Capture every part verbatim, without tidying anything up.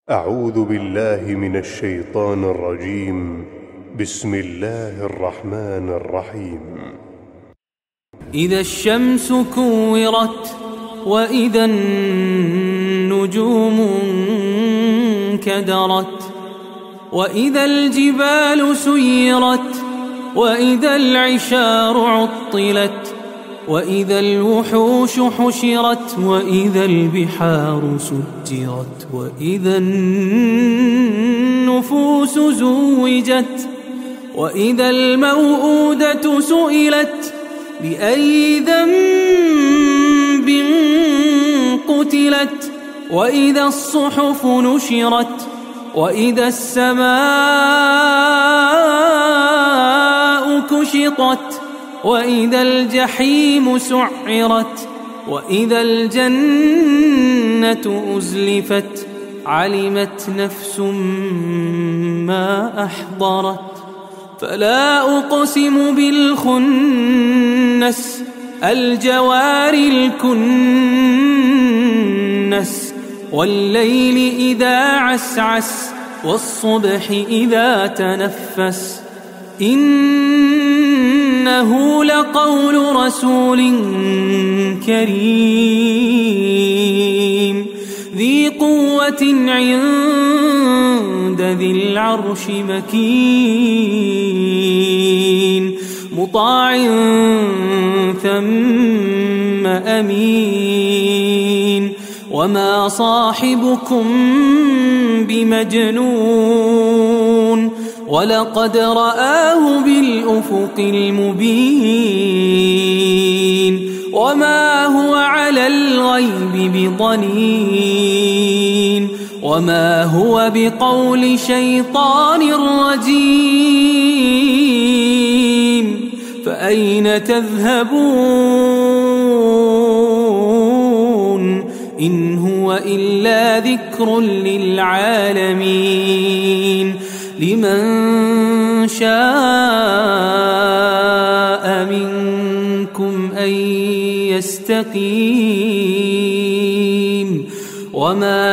أعوذ بالله من الشيطان الرجيم. بسم الله الرحمن الرحيم. إذا الشمس كورت وإذا النجوم انكدرت وإذا الجبال سيرت وإذا العشار عطلت وإذا الوحوش حشرت وإذا البحار سجرت وإذا النفوس زوجت وإذا الموءودة سئلت بأي ذنب قتلت وإذا الصحف نشرت وإذا السماء كشطت وإذا الجحيم سعرت وإذا الجنة أزلفت علمت نفس ما أحضرت فلا أقسم بالخنس الجوار الكنس والليل إذا عسعس والصبح إذا تنفس إنه لقول رسول كريم ذي قوة عند ذي العرش مكين مطاع ثم أمين وما صاحبكم بمجنون ولقد رآه بالأفق المبين وما هو على الغيب بضنين وما هو بقول شيطان رجيم فأين تذهبون إن هو إلا ذكر للعالمين لمن شاء منكم أن يستقيم وما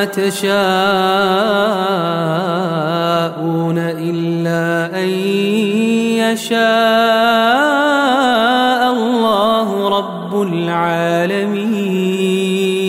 تشاءون إلا أن يشاء الله رب العالمين.